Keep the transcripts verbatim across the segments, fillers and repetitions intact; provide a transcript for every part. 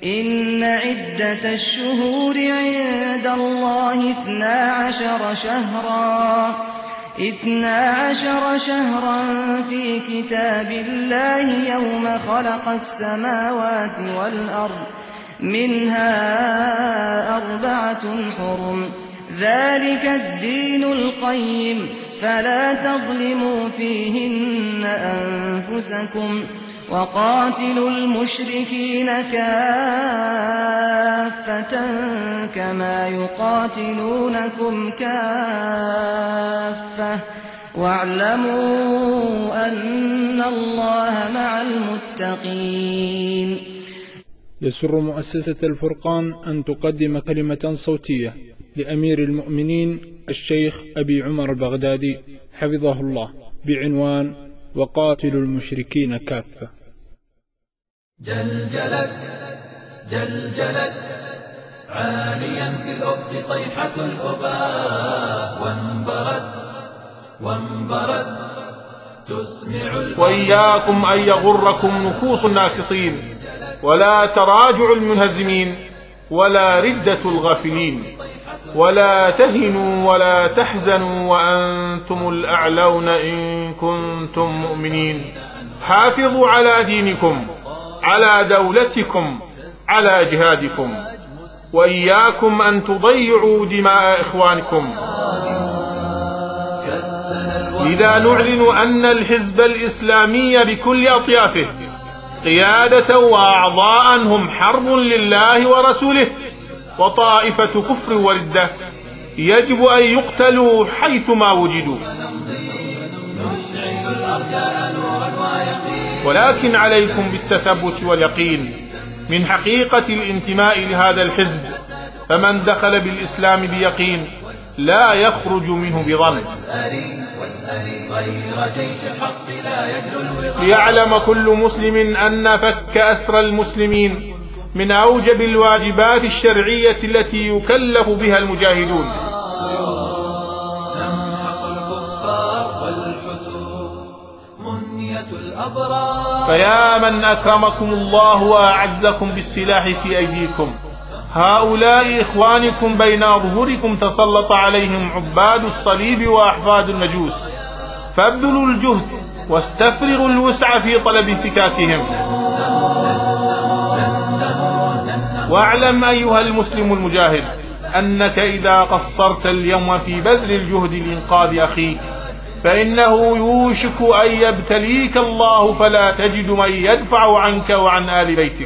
إن عدة الشهور عند الله اثنا عشر شهرا اثنا عشر شهرا في كتاب الله يوم خلق السماوات والأرض منها أربعة حرم ذلك الدين القيم فلا تظلموا فيهن أنفسكم وقاتلوا المشركين كافة كما يقاتلونكم كافة واعلموا أن الله مع المتقين. يسر مؤسسة الفرقان أن تقدم كلمة صوتية لأمير المؤمنين الشيخ أبي عمر البغدادي حفظه الله بعنوان وقاتلوا المشركين كافة. جلجلت جلجلت عاليا في الأفق صيحة الأباء وانبرت وانبرت تسمع. وإياكم أن يغركم نفوس الناكصين ولا تراجع المنهزمين ولا ردة الغافلين ولا تهنوا ولا تحزنوا وأنتم الأعلون إن كنتم مؤمنين. حافظوا على دينكم على دولتكم على جهادكم وإياكم أن تضيعوا دماء إخوانكم. لذا نعلن أن الحزب الإسلامي بكل أطيافه قيادة وأعضاء هم حرب لله ورسوله وطائفة كفر وردة يجب أن يقتلوا حيثما وجدوا. ولكن عليكم بالتثبت واليقين من حقيقة الانتماء لهذا الحزب، فمن دخل بالإسلام بيقين لا يخرج منه بظن. ليعلم كل مسلم أن فك أسر المسلمين من أوجب الواجبات الشرعية التي يكلف بها المجاهدون. فيا من أكرمكم الله وأعزكم بالسلاح في أيديكم، هؤلاء إخوانكم بين ظهوركم تسلط عليهم عباد الصليب وأحفاد المجوس، فابذلوا الجهد واستفرغوا الوسع في طلب فكاكهم. واعلم أيها المسلم المجاهد أنك إذا قصرت اليوم في بذل الجهد لإنقاذ أخيك فإنه يوشك أن يبتليك الله فلا تجد من يدفع عنك وعن آل بيتك.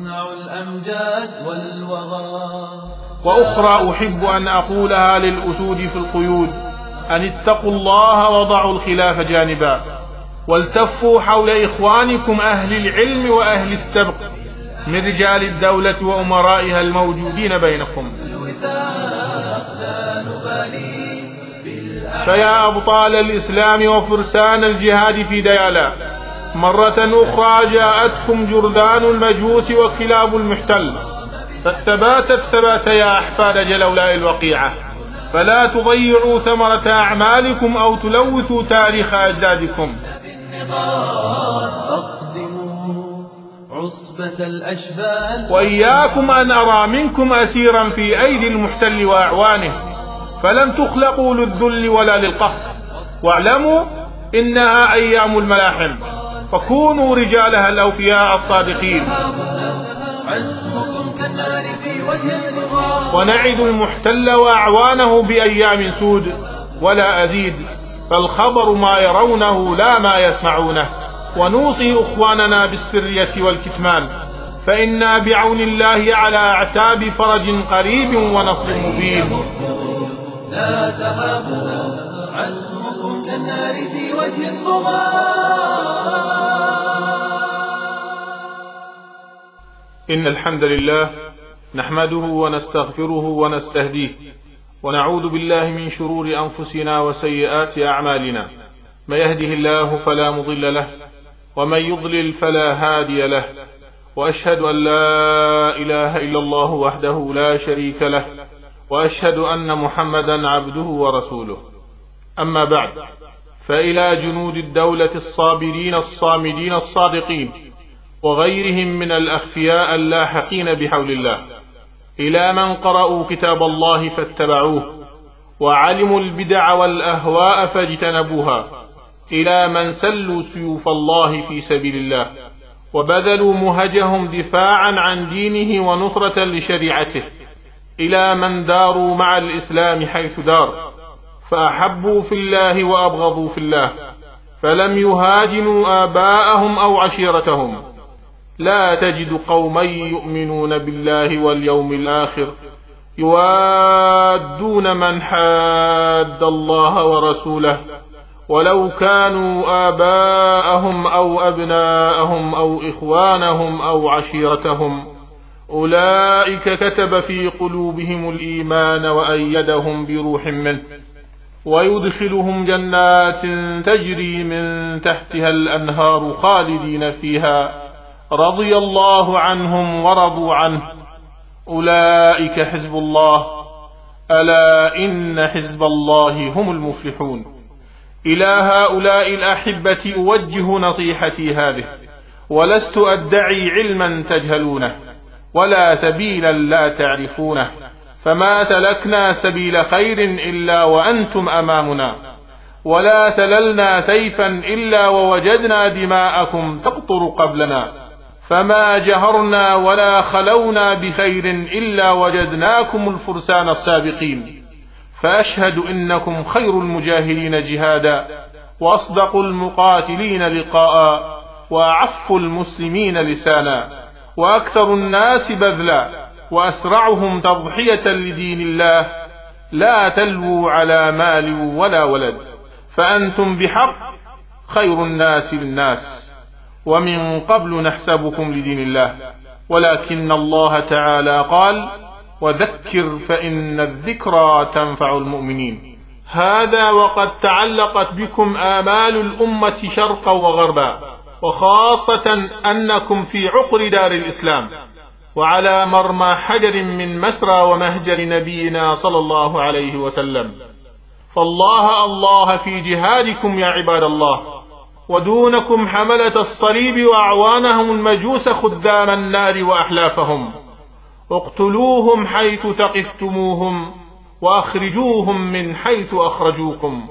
وأخرى أحب أن أقولها للأسود في القيود: أن اتقوا الله وضعوا الخلاف جانبا، والتفوا حول إخوانكم أهل العلم وأهل السبق من رجال الدولة وأمرائها الموجودين بينكم. فيا أبطال الإسلام وفرسان الجهاد في ديالا، مرة أخرى جاءتكم جرذان المجوس وكلاب المحتل، فالثبات الثبات يا أحفاد جلولاء الوقيعة، فلا تضيعوا ثمرة أعمالكم أو تلوثوا تاريخ أجدادكم. وإياكم أن أرى منكم أسيرا في أيدي المحتل وأعوانه، فلم تخلقوا للذل ولا للقهر. واعلموا إنها أيام الملاحم، فكونوا رجالها الأوفياء الصادقين. ونعد المحتل وأعوانه بأيام سود ولا أزيد، فالخبر ما يرونه لا ما يسمعونه. ونوصي إخواننا بالسرية والكتمان، فإنا بعون الله على أعتاب فرج قريب ونصر مبين. لا تهابوا عزمكم كالنار في وجه الطغاة. إن الحمد لله نحمده ونستغفره ونستهديه، ونعوذ بالله من شرور أنفسنا وسيئات أعمالنا. من يهده الله فلا مضل له، ومن يضلل فلا هادي له. وأشهد أن لا إله إلا الله وحده لا شريك له، وأشهد أن محمدا عبده ورسوله. أما بعد، فإلى جنود الدولة الصابرين الصامدين الصادقين وغيرهم من الأخفياء اللاحقين بحول الله، إلى من قرأوا كتاب الله فاتبعوه وعلموا البدع والأهواء فاجتنبوها، إلى من سلوا سيوف الله في سبيل الله وبذلوا مهجهم دفاعا عن دينه ونصرة لشريعته، إلى من داروا مع الإسلام حيث دار، فأحبوا في الله وأبغضوا في الله، فلم يهادنوا آباءهم أو عشيرتهم. لا تجد قوما يؤمنون بالله واليوم الآخر يوادون من حاد الله ورسوله ولو كانوا آباءهم أو أبناءهم أو إخوانهم أو عشيرتهم، أولئك كتب في قلوبهم الإيمان وأيدهم بروح منه ويدخلهم جنات تجري من تحتها الأنهار خالدين فيها، رضي الله عنهم ورضوا عنه، أولئك حزب الله، ألا إن حزب الله هم المفلحون. إلى هؤلاء الأحبة أوجه نصيحتي هذه، ولست أدعي علما تجهلونه ولا سبيلا لا تعرفونه، فما سلكنا سبيل خير إلا وأنتم أمامنا، ولا سللنا سيفا إلا ووجدنا دماءكم تقطر قبلنا، فما جهرنا ولا خلونا بخير إلا وجدناكم الفرسان السابقين، فأشهد إنكم خير المجاهدين جهادا وأصدق المقاتلين لقاء وأعف المسلمين لسانا وأكثر الناس بذلا وأسرعهم تضحية لدين الله، لا تلووا على مال ولا ولد، فأنتم بحق خير الناس للناس، ومن قبل نحسبكم لدين الله، ولكن الله تعالى قال: وذكر فإن الذكرى تنفع المؤمنين. هذا وقد تعلقت بكم آمال الأمة شرقا وغربا، وخاصة أنكم في عقر دار الإسلام وعلى مرمى حجر من مسرى ومهجر نبينا صلى الله عليه وسلم، فالله الله في جهادكم يا عباد الله، ودونكم حملة الصليب وأعوانهم المجوس خدام النار وأحلافهم، اقتلوهم حيث ثقفتموهم وأخرجوهم من حيث أخرجوكم،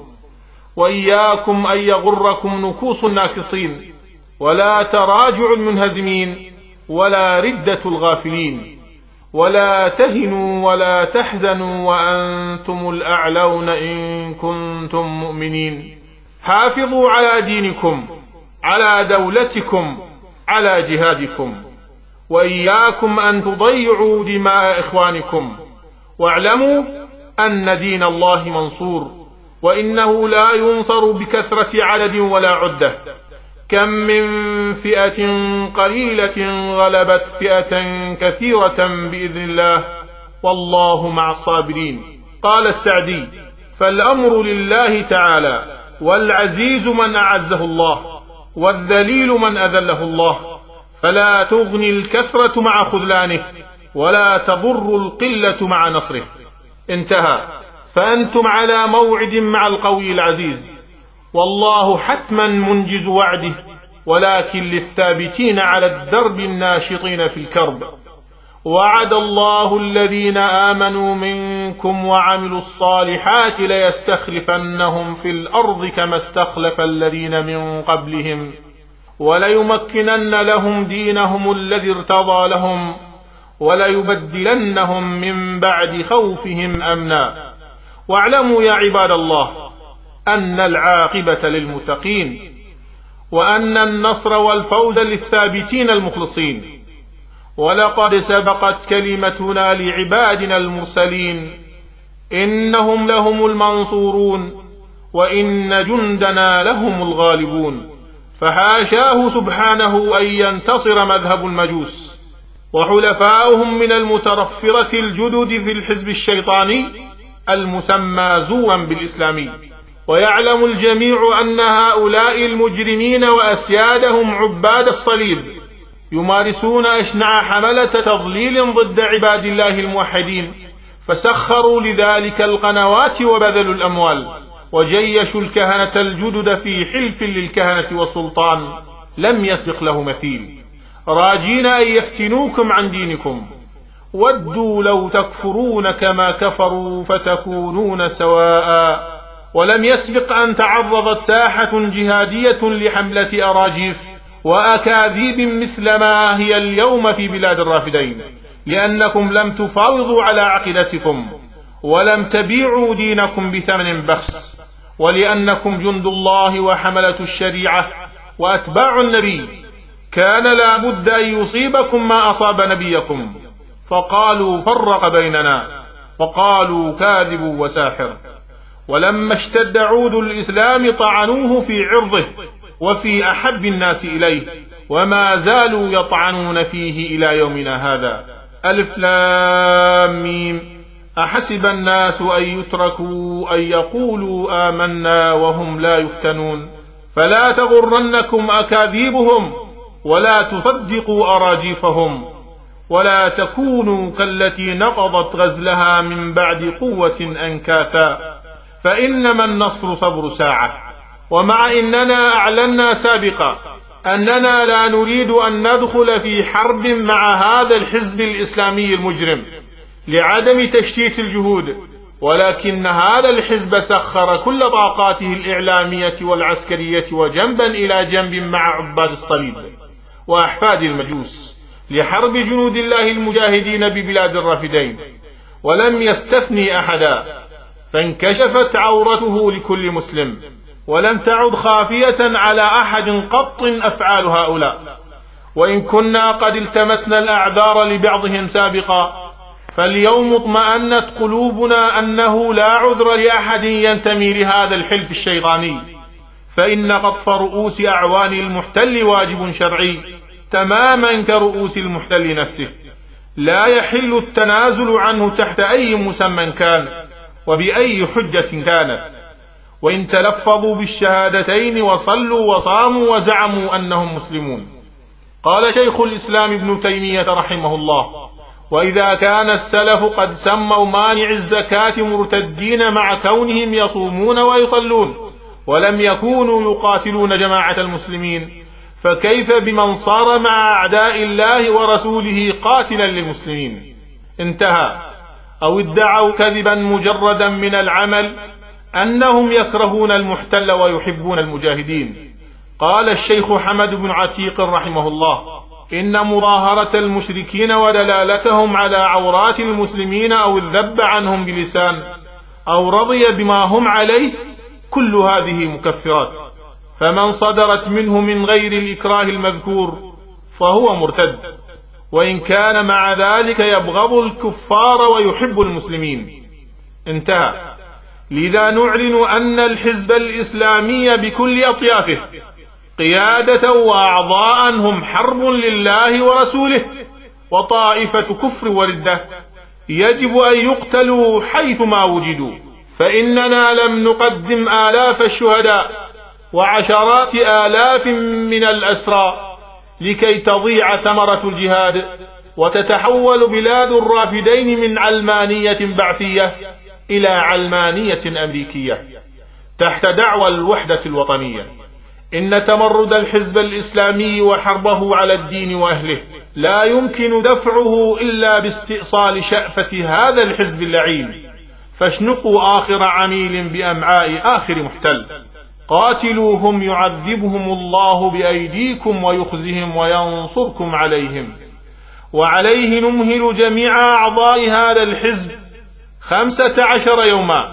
وإياكم أن يغركم نكوص الناكصين ولا تراجع المنهزمين ولا ردة الغافلين، ولا تهنوا ولا تحزنوا وأنتم الأعلون إن كنتم مؤمنين. حافظوا على دينكم، على دولتكم، على جهادكم، وإياكم أن تضيعوا دماء إخوانكم، واعلموا أن دين الله منصور، وإنه لا ينصر بكثرة عدد ولا عدة. كم من فئة قليلة غلبت فئة كثيرة بإذن الله، والله مع الصابرين. قال السعدي: فالأمر لله تعالى، والعزيز من أعزه الله، والذليل من أذله الله، فلا تغني الكثرة مع خذلانه، ولا تضر القلة مع نصره. انتهى. فأنتم على موعد مع القوي العزيز، والله حتما منجز وعده، ولكن للثابتين على الدرب الناشطين في الكرب. وعد الله الذين آمنوا منكم وعملوا الصالحات ليستخلفنهم في الأرض كما استخلف الذين من قبلهم، وليمكنن لهم دينهم الذي ارتضى لهم، وليبدلنهم من بعد خوفهم أمنا. واعلموا يا عباد الله أن العاقبة للمتقين، وأن النصر والفوز للثابتين المخلصين. ولقد سبقت كلمتنا لعبادنا المرسلين، إنهم لهم المنصورون، وإن جندنا لهم الغالبون. فحاشاه سبحانه أن ينتصر مذهب المجوس وحلفاؤهم من المترفرة الجدد في الحزب الشيطاني المسمى زورا بالإسلامي. ويعلم الجميع أن هؤلاء المجرمين وأسيادهم عباد الصليب يمارسون أشنع حملة تضليل ضد عباد الله الموحدين، فسخروا لذلك القنوات وبذلوا الأموال، وجيشوا الكهنة الجدد في حلف للكهنة والسلطان لم يسق له مثيل. راجين أن يفتنوكم عن دينكم، ودوا لو تكفرون كما كفروا فتكونون سواء. ولم يسبق أن تعرضت ساحة جهادية لحملة أراجيف وأكاذيب مثل ما هي اليوم في بلاد الرافدين، لأنكم لم تفاوضوا على عقيدتكم ولم تبيعوا دينكم بثمن بخس، ولأنكم جند الله وحملة الشريعة وأتباع النبي، كان لا بد أن يصيبكم ما أصاب نبيكم، فقالوا فرق بيننا، وقالوا كاذب وساحر. ولما اشتد عود الإسلام طعنوه في عرضه وفي أحب الناس إليه، وما زالوا يطعنون فيه إلى يومنا هذا. ألف لام ميم. أحسب الناس أن يتركوا أن يقولوا آمنا وهم لا يفتنون، فلا تغرنكم أكاذيبهم ولا تصدقوا أراجيفهم، ولا تكونوا كالتي نقضت غزلها من بعد قوة أنكاثا، فإنما النصر صبر ساعة. ومع إننا أعلنا سابقا أننا لا نريد أن ندخل في حرب مع هذا الحزب الإسلامي المجرم لعدم تشتيت الجهود، ولكن هذا الحزب سخر كل طاقاته الإعلامية والعسكرية وجنبا إلى جنب مع عباد الصليب وأحفاد المجوس لحرب جنود الله المجاهدين ببلاد الرافدين، ولم يستثني أحدا، فانكشفت عورته لكل مسلم، ولم تعد خافية على أحد قط أفعال هؤلاء. وإن كنا قد التمسنا الأعذار لبعضهم سابقا، فاليوم اطمأنت قلوبنا أنه لا عذر لأحد ينتمي لهذا الحلف الشيطاني، فإن قطف رؤوس أعوان المحتل واجب شرعي تماما كرؤوس المحتل نفسه، لا يحل التنازل عنه تحت أي مسمى كان وبأي حجة كانت. وإن تلفظوا بالشهادتين وصلوا وصاموا وزعموا أنهم مسلمون. قال شيخ الإسلام ابن تيمية رحمه الله: وإذا كان السلف قد سموا مانع الزكاة مرتدين مع كونهم يصومون ويصلون ولم يكونوا يقاتلون جماعة المسلمين، فكيف بمن صار مع أعداء الله ورسوله قاتلا للمسلمين؟ انتهى. أو ادعوا كذبا مجردا من العمل أنهم يكرهون المحتل ويحبون المجاهدين. قال الشيخ حمد بن عتيق رحمه الله: إن مظاهرة المشركين ودلالتهم على عورات المسلمين أو الذب عنهم بلسان أو رضي بما هم عليه كل هذه مكفرات، فمن صدرت منه من غير الإكراه المذكور فهو مرتد، وإن كان مع ذلك يبغض الكفار ويحب المسلمين. انتهى. لذا نعلن أن الحزب الإسلامي بكل أطيافه قيادة وأعضاء هم حرب لله ورسوله وطائفة كفر وردة، يجب أن يقتلوا حيثما وجدوا، فإننا لم نقدم آلاف الشهداء وعشرات آلاف من الأسرى لكي تضيع ثمرة الجهاد وتتحول بلاد الرافدين من علمانية بعثية إلى علمانية أمريكية تحت دعوى الوحدة الوطنية. إن تمرد الحزب الإسلامي وحربه على الدين وأهله لا يمكن دفعه إلا باستئصال شأفة هذا الحزب اللعين، فاشنقوا آخر عميل بأمعاء آخر محتل، قاتلوهم يعذبهم الله بأيديكم ويخزهم وينصركم عليهم. وعليه نمهل جميع أعضاء هذا الحزب خمسة عشر يوما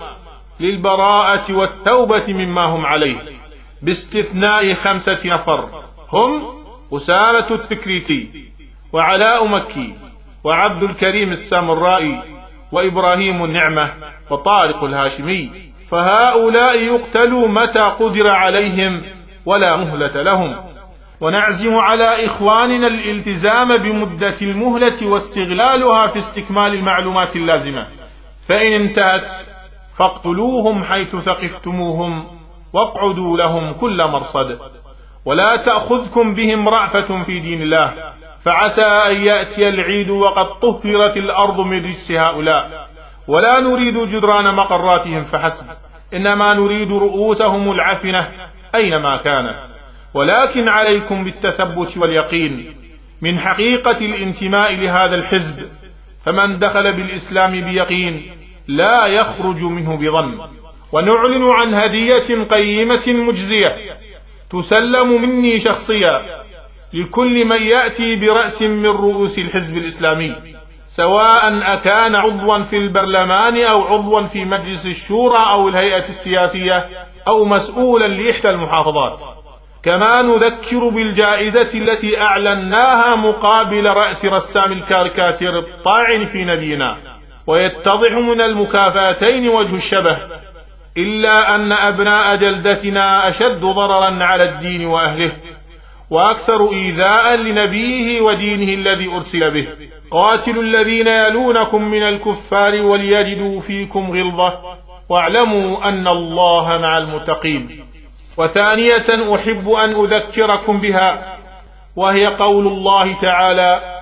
للبراءة والتوبة مما هم عليه، باستثناء خمسة نفر هم أسامة التكريتي وعلاء مكي وعبد الكريم السامرائي وإبراهيم النعمة وطارق الهاشمي، فهؤلاء يقتلوا متى قدر عليهم ولا مهلة لهم. ونعزم على إخواننا الالتزام بمدة المهلة واستغلالها في استكمال المعلومات اللازمة، فإن انتهت فاقتلوهم حيث ثقفتموهم واقعدوا لهم كل مرصد، ولا تأخذكم بهم رأفة في دين الله، فعسى أن يأتي العيد وقد طهرت الأرض من رجس هؤلاء. ولا نريد جدران مقراتهم فحسب، إنما نريد رؤوسهم العفنة أينما كانت. ولكن عليكم بالتثبت واليقين، من حقيقة الانتماء لهذا الحزب، فمن دخل بالإسلام بيقين لا يخرج منه بظن. ونعلن عن هدية قيمة مجزية تسلم مني شخصيا لكل من يأتي برأس من رؤوس الحزب الإسلامي، سواء أكان عضوا في البرلمان أو عضوا في مجلس الشورى أو الهيئة السياسية أو مسؤولا لإحدى المحافظات. كما نذكر بالجائزة التي أعلناها مقابل رأس رسام الكاريكاتير الطاعن في نبينا، ويتضح من المكافاتين وجه الشبه، إلا أن أبناء جلدتنا أشد ضررا على الدين وأهله وأكثر إيذاء لنبيه ودينه الذي أرسل به. قاتلوا الذين يلونكم من الكفار وليجدوا فيكم غلظة واعلموا أن الله مع المتقين. وثانية أحب أن أذكركم بها، وهي قول الله تعالى: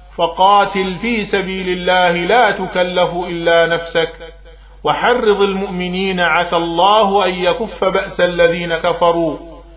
فقاتل في سبيل الله لا تكلف إلا نفسك وحرض المؤمنين عسى الله أن يكف بأس الذين كفروا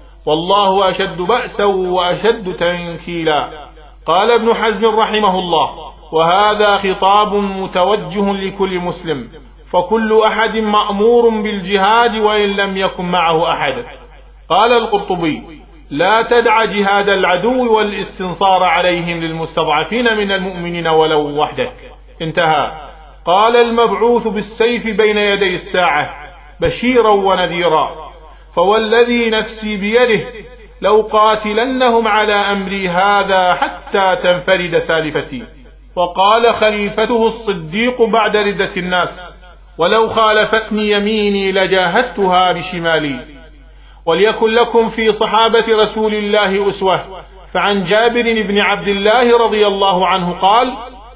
والله أشد بأسا وأشد تنكيلا. قال ابن حزم رحمه الله: وهذا خطاب متوجه لكل مسلم، فكل أحد مأمور بالجهاد وإن لم يكن معه أحد. قال القرطبي: لا تدع جهاد العدو والاستنصار عليهم للمستضعفين من المؤمنين ولو وحدك. انتهى. قال المبعوث بالسيف بين يدي الساعة بشيرا ونذيرا، فوالذي نفسي بيده لو قاتلنهم على أمري هذا حتى تنفرد سالفتي. وقال خليفته الصديق بعد ردة الناس: ولو خالفتني يميني لجاهدتها بشمالي. وليكن لكم في صحابة رسول الله أسوة. فعن جابر بن عبد الله رضي الله عنه قال: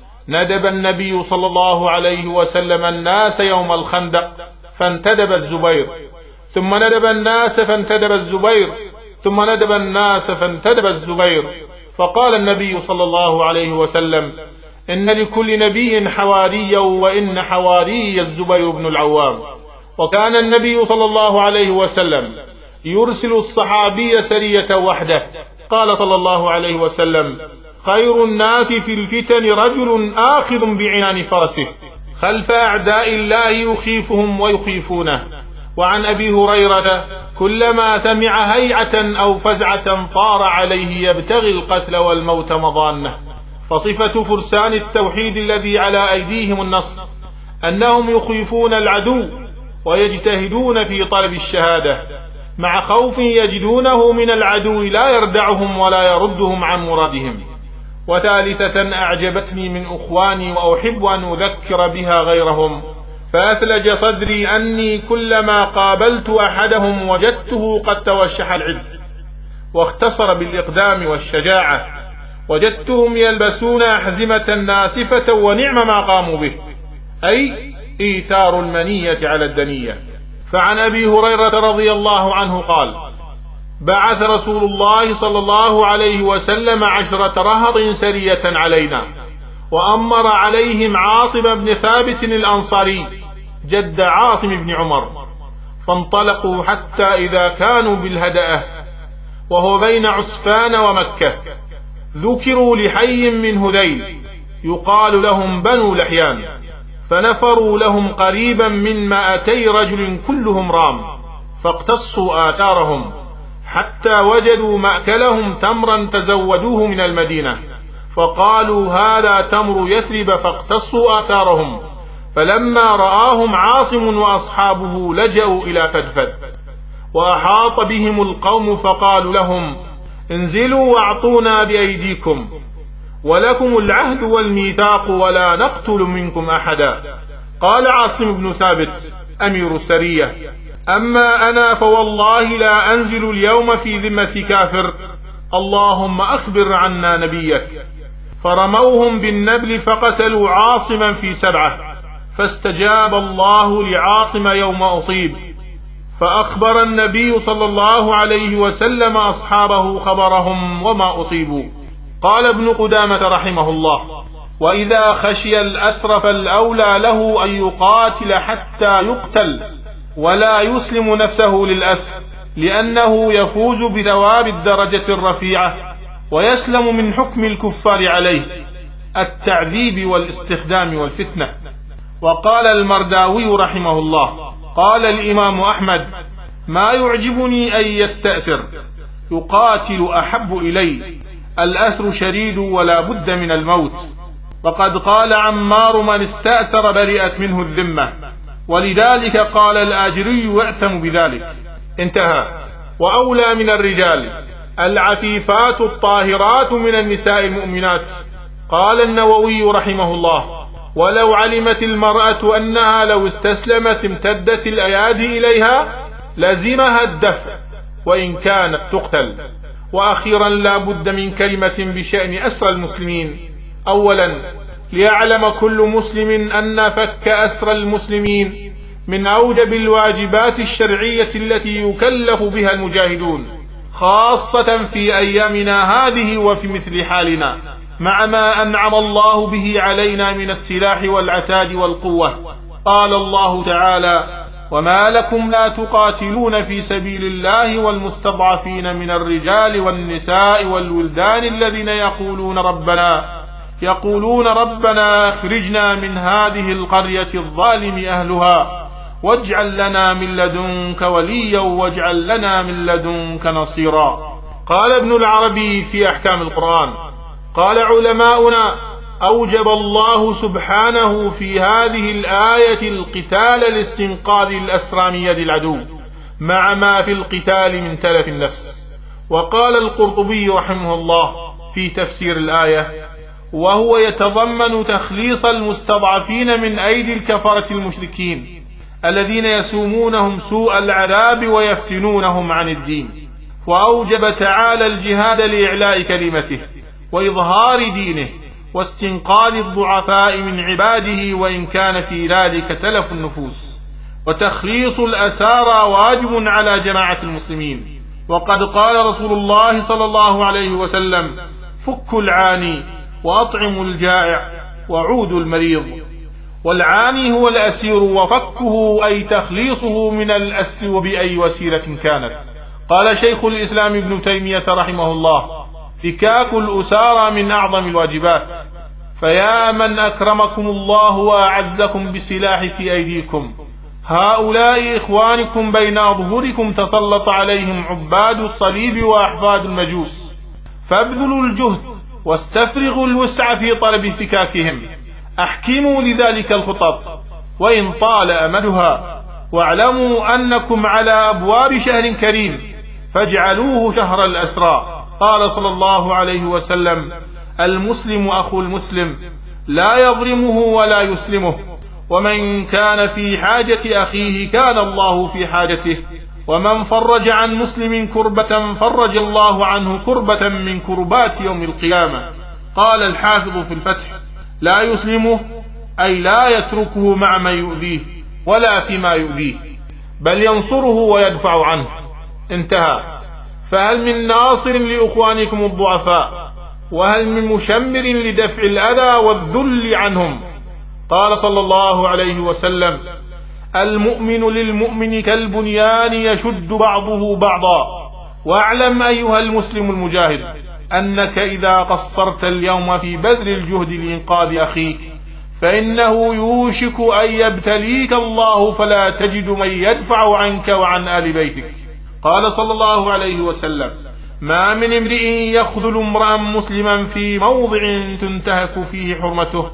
ندب النبي صلى الله عليه وسلم الناس يوم الخندق فانتدب الزبير، ثم ندب الناس فانتدب الزبير، ثم ندب الناس فانتدب الزبير. فقال النبي صلى الله عليه وسلم: إن لكل نبي حواريا وإن حواري الزبير بن العوام. وكان النبي صلى الله عليه وسلم يرسل الصحابي سرية وحده. قال صلى الله عليه وسلم: خير الناس في الفتن رجل آخذ بعنان فرسه خلف أعداء الله يخيفهم ويخيفونه. وعن أبي هريرة: كلما سمع هيعة أو فزعة طار عليه يبتغي القتل والموت مضانه. فصفة فرسان التوحيد الذي على أيديهم النصر أنهم يخيفون العدو ويجتهدون في طلب الشهادة مع خوف يجدونه من العدو لا يردعهم ولا يردهم عن مرادهم. وثالثة أعجبتني من أخواني وأحب أن أذكر بها غيرهم، فأثلج صدري أني كلما قابلت أحدهم وجدته قد توشح العز واختصر بالإقدام والشجاعة، وجدتهم يلبسون أحزمة ناسفة ونعم ما قاموا به، أي إيثار المنية على الدنية. فعن أبي هريرة رضي الله عنه قال: بعث رسول الله صلى الله عليه وسلم عشرة رهط سرية علينا، وأمر عليهم عاصم بن ثابت الأنصاري جد عاصم بن عمر، فانطلقوا حتى إذا كانوا بالهدأة وهو بين عسفان ومكة ذكروا لحي من هذيل يقال لهم بنو لحيان، فنفروا لهم قريبا من مائتي رجل كلهم رام، فاقتصوا آثارهم حتى وجدوا مأكلهم تمرا تزودوه من المدينة، فقالوا هذا تمر يثرب، فاقتصوا آثارهم. فلما رآهم عاصم وأصحابه لجأوا إلى فدفد، وأحاط بهم القوم فقالوا لهم: انزلوا واعطونا بأيديكم، ولكم العهد والميثاق ولا نقتل منكم أحدا. قال عاصم بن ثابت أمير السرية: أما أنا فوالله لا أنزل اليوم في ذمة كافر، اللهم أخبر عنا نبيك. فرموهم بالنبل فقتلوا عاصما في سبعة، فاستجاب الله لعاصم يوم أصيب، فأخبر النبي صلى الله عليه وسلم أصحابه خبرهم وما أصيبوا. قال ابن قدامة رحمه الله: وإذا خشي الأسر فالأولى له أن يقاتل حتى يقتل ولا يسلم نفسه للأسر، لأنه يفوز بثواب الدرجة الرفيعة ويسلم من حكم الكفار عليه التعذيب والاستخدام والفتنة. وقال المرداوي رحمه الله: قال الإمام أحمد: ما يعجبني أن يستأسر، يقاتل أحب إلي، الأثر شديد ولا بد من الموت. وقد قال عمار: من استأسر برئت منه الذمة، ولذلك قال الآجري: يأثم بذلك. انتهى. وأولى من الرجال العفيفات الطاهرات من النساء المؤمنات. قال النووي رحمه الله: ولو علمت المرأة أنها لو استسلمت امتدت الأيادي إليها لزمها الدفع وإن كانت تقتل. وأخيرا لا بد من كلمة بشأن أسرى المسلمين. أولا، ليعلم كل مسلم أن فك أسرى المسلمين من أوجب الواجبات الشرعية التي يكلف بها المجاهدون، خاصة في أيامنا هذه وفي مثل حالنا، مع ما أنعم الله به علينا من السلاح والعتاد والقوة. قال الله تعالى: وما لكم لا تقاتلون في سبيل الله والمستضعفين من الرجال والنساء والولدان الذين يقولون ربنا يقولون ربنا اخرجنا من هذه القرية الظالم أهلها واجعل لنا من لدنك وليا واجعل لنا من لدنك نصيرا. قال ابن العربي في أحكام القرآن: قال علماؤنا: أوجب الله سبحانه في هذه الآية القتال لاستنقاذ الأسرى من يد العدو، مع ما في القتال من تلف النفس. وقال القرطبي رحمه الله في تفسير الآية: وهو يتضمن تخليص المستضعفين من أيدي الكفرة المشركين الذين يسومونهم سوء العذاب ويفتنونهم عن الدين. وأوجب تعالى الجهاد لإعلاء كلمته وإظهار دينه واستنقاذ الضعفاء من عباده، وإن كان في ذلك تلف النفوس. وتخليص الأسارى واجب على جماعة المسلمين. وقد قال رسول الله صلى الله عليه وسلم: فكوا العاني وأطعموا الجائع وعودوا المريض. والعاني هو الأسير، وفكه أي تخليصه من الأسر وبأي وسيلة كانت. قال شيخ الإسلام ابن تيمية رحمه الله: فكاك الأسارى من أعظم الواجبات، فيا من أكرمكم الله وأعزكم بالسلاح في أيديكم، هؤلاء إخوانكم بين أظهركم تسلط عليهم عباد الصليب وأحفاد المجوس، فابذلوا الجهد واستفرغوا الوسع في طلب فكاكهم. أحكموا لذلك الخطط وإن طال أمدها، واعلموا أنكم على أبواب شهر كريم فاجعلوه شهر الأسرى. قال صلى الله عليه وسلم: المسلم أخو المسلم لا يظلمه ولا يسلمه، ومن كان في حاجة أخيه كان الله في حاجته، ومن فرج عن مسلم كربة فرج الله عنه كربة من كربات يوم القيامة. قال الحافظ في الفتح: لا يسلمه أي لا يتركه مع من يؤذيه ولا فيما يؤذيه، بل ينصره ويدفع عنه. انتهى. فهل من ناصر لإخوانكم الضعفاء؟ وهل من مشمر لدفع الأذى والذل عنهم؟ قال صلى الله عليه وسلم: المؤمن للمؤمن كالبنيان يشد بعضه بعضا. واعلم أيها المسلم المجاهد أنك إذا قصرت اليوم في بذل الجهد لإنقاذ أخيك فإنه يوشك أن يبتليك الله فلا تجد من يدفع عنك وعن آل بيتك. قال صلى الله عليه وسلم: ما من امرئ يخذل امرأ مسلما في موضع تنتهك فيه حرمته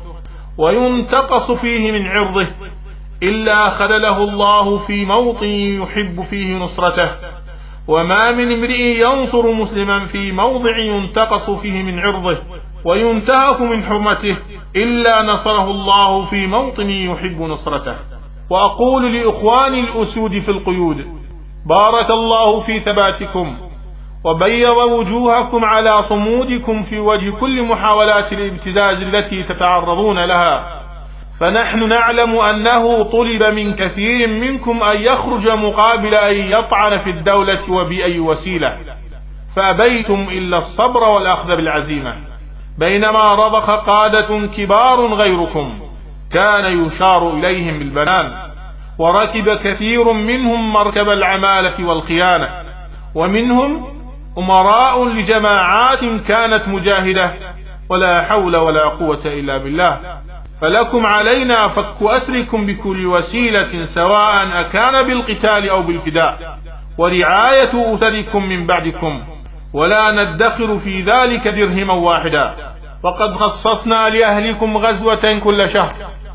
وينتقص فيه من عرضه إلا خذله الله في موطن يحب فيه نصرته، وما من امرئ ينصر مسلما في موضع ينتقص فيه من عرضه وينتهك من حرمته إلا نصره الله في موطن يحب نصرته. وأقول لإخواني الأسود في القيود: بارك الله في ثباتكم وبيض وجوهكم على صمودكم في وجه كل محاولات الابتزاز التي تتعرضون لها، فنحن نعلم أنه طلب من كثير منكم أن يخرج مقابل أن يطعن في الدولة وبأي وسيلة، فأبيتم إلا الصبر والأخذ بالعزيمة، بينما رضخ قادة كبار غيركم كان يشار إليهم بالبنان، وركب كثير منهم مركب العمالة والخيانة، ومنهم أمراء لجماعات كانت مجاهدة، ولا حول ولا قوة إلا بالله. فلكم علينا فك أسركم بكل وسيلة، سواء أكان بالقتال أو بالفداء، ورعاية أسركم من بعدكم، ولا ندخر في ذلك درهما واحدا. وقد خصصنا لأهلكم غزوة كل شهر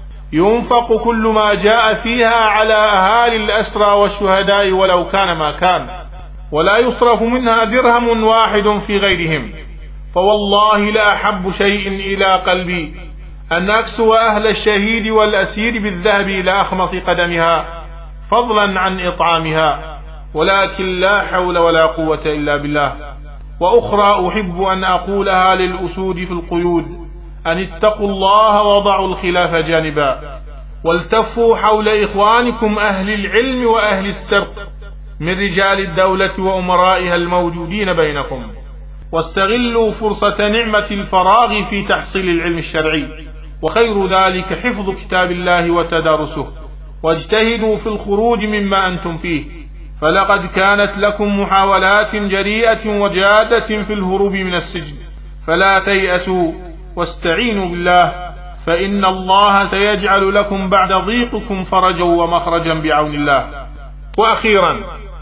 ينفق كل ما جاء فيها على أهالي الأسرى والشهداء ولو كان ما كان، ولا يصرف منها درهم واحد في غيرهم. فوالله لأحب شيء إلى قلبي أن أكسو أهل الشهيد والأسير بالذهب إلى أخمص قدمها، فضلا عن إطعامها، ولكن لا حول ولا قوة إلا بالله. وأخرى أحب أن أقولها للأسود في القيود: أن اتقوا الله وضعوا الخلاف جانبا، والتفوا حول إخوانكم أهل العلم وأهل السرق من رجال الدولة وأمرائها الموجودين بينكم، واستغلوا فرصة نعمة الفراغ في تحصيل العلم الشرعي، وخير ذلك حفظ كتاب الله وتدارسه، واجتهدوا في الخروج مما أنتم فيه، فلقد كانت لكم محاولات جريئة وجادة في الهروب من السجن، فلا تيأسوا واستعينوا بالله، فإن الله سيجعل لكم بعد ضيقكم فرجا ومخرجا بعون الله. وأخيرا،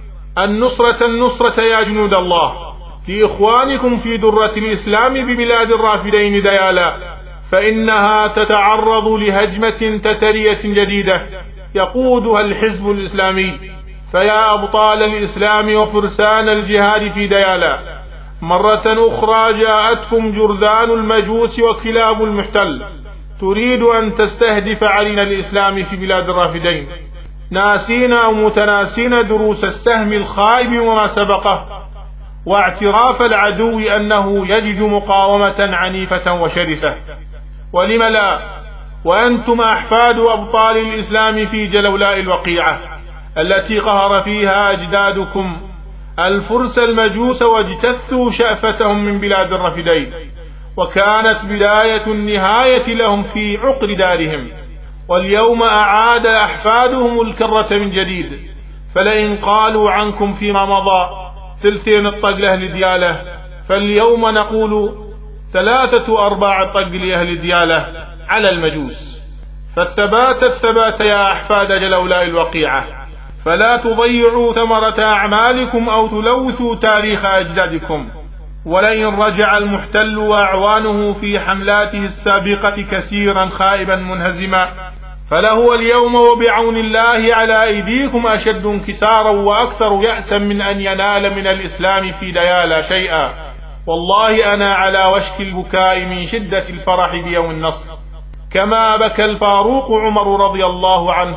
النصرة النصرة يا جنود الله لإخوانكم في درة الإسلام ببلاد الرافدين ديالا، فإنها تتعرض لهجمة تترية جديدة يقودها الحزب الإسلامي. فيا أبطال الإسلام وفرسان الجهاد في ديالا، مرة أخرى جاءتكم جرذان المجوس وكلاب المحتل تريد أن تستهدف علينا الإسلام في بلاد الرافدين، ناسين أو متناسين دروس السهم الخائب وما سبقه، واعتراف العدو أنه يجد مقاومة عنيفة وشرسة. ولم لا وأنتم أحفاد أبطال الإسلام في جلولاء الوقيعة التي قهر فيها أجدادكم الفرس المجوس واجتثوا شأفتهم من بلاد الرافدين، وكانت بداية النهاية لهم في عقر دارهم، واليوم أعاد أحفادهم الكرة من جديد. فلئن قالوا عنكم فيما مضى ثلثين الطق لأهل ديالة، فاليوم نقول ثلاثة أرباع الطق لأهل ديالة على المجوس. فالثبات الثبات يا أحفاد جلولاء الوقيعة، فلا تضيعوا ثمرة أعمالكم أو تلوثوا تاريخ أجدادكم. ولئن رجع المحتل وأعوانه في حملاته السابقة كثيرا خائبا منهزما، فلهو اليوم وبعون الله على أيديكم أشد انكسارا وأكثر يأسا من أن ينال من الإسلام في ديالا شيئا. والله أنا على وشك البكاء من شدة الفرح بيوم النصر، كما بكى الفاروق عمر رضي الله عنه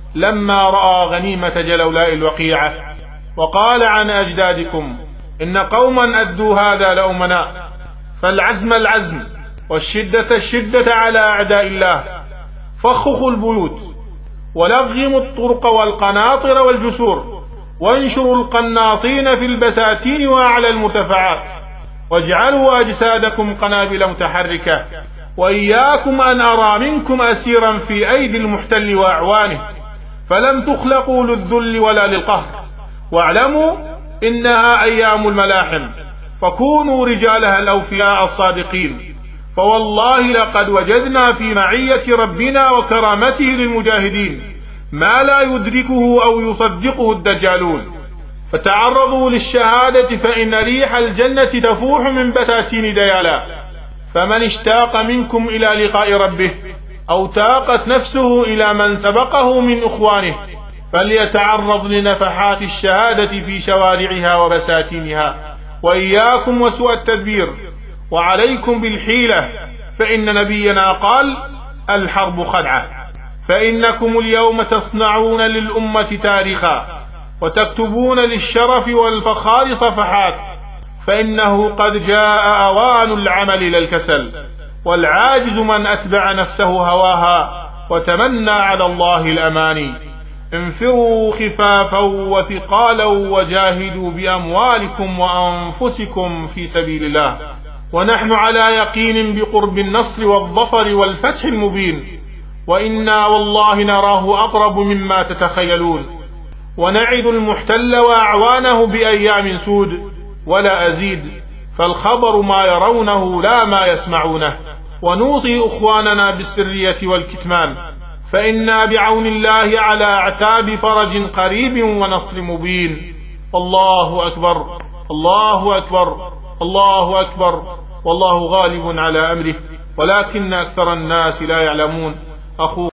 لما رأى غنيمة جلولاء الوقيعة، وقال عن أجدادكم: إن قوما أدوا هذا لأمناء، فالعزم العزم والشدة الشدة على أعداء الله، فخخوا البيوت ولغموا الطرق والقناطر والجسور، وانشروا القناصين في البساتين وأعلى المرتفعات، واجعلوا أجسادكم قنابل متحركة، وإياكم أن أرى منكم أسيرا في أيدي المحتل وأعوانه، فلم تخلقوا للذل ولا للقهر، واعلموا إنها أيام الملاحم، فكونوا رجالها الأوفياء الصادقين. فوالله لقد وجدنا في معية ربنا وكرامته للمجاهدين ما لا يدركه أو يصدقه الدجالون. فتعرضوا للشهادة فإن ريح الجنة تفوح من بساتين ديالا. فمن اشتاق منكم إلى لقاء ربه أو تاقت نفسه إلى من سبقه من إخوانه فليتعرض لنفحات الشهادة في شوارعها وبساتينها. وإياكم وسوء التدبير، وعليكم بالحيلة، فإن نبينا قال: الحرب خدعة. فإنكم اليوم تصنعون للأمة تاريخا، وتكتبون للشرف والفخار صفحات، فإنه قد جاء أوان العمل إلى الكسل، والعاجز من أتبع نفسه هواها وتمنى على الله الأماني. انفروا خفافا وثقالا وجاهدوا بأموالكم وأنفسكم في سبيل الله، ونحن على يقين بقرب النصر والظفر والفتح المبين، وإنا والله نراه أقرب مما تتخيلون. ونعد المحتل وأعوانه بأيام سود ولا أزيد، فالخبر ما يرونه لا ما يسمعونه. ونوصي أخواننا بالسرية والكتمان، فإنا بعون الله على أعتاب فرج قريب ونصر مبين. الله أكبر، الله أكبر، الله أكبر، والله غالب على أمره ولكن أكثر الناس لا يعلمون. أخو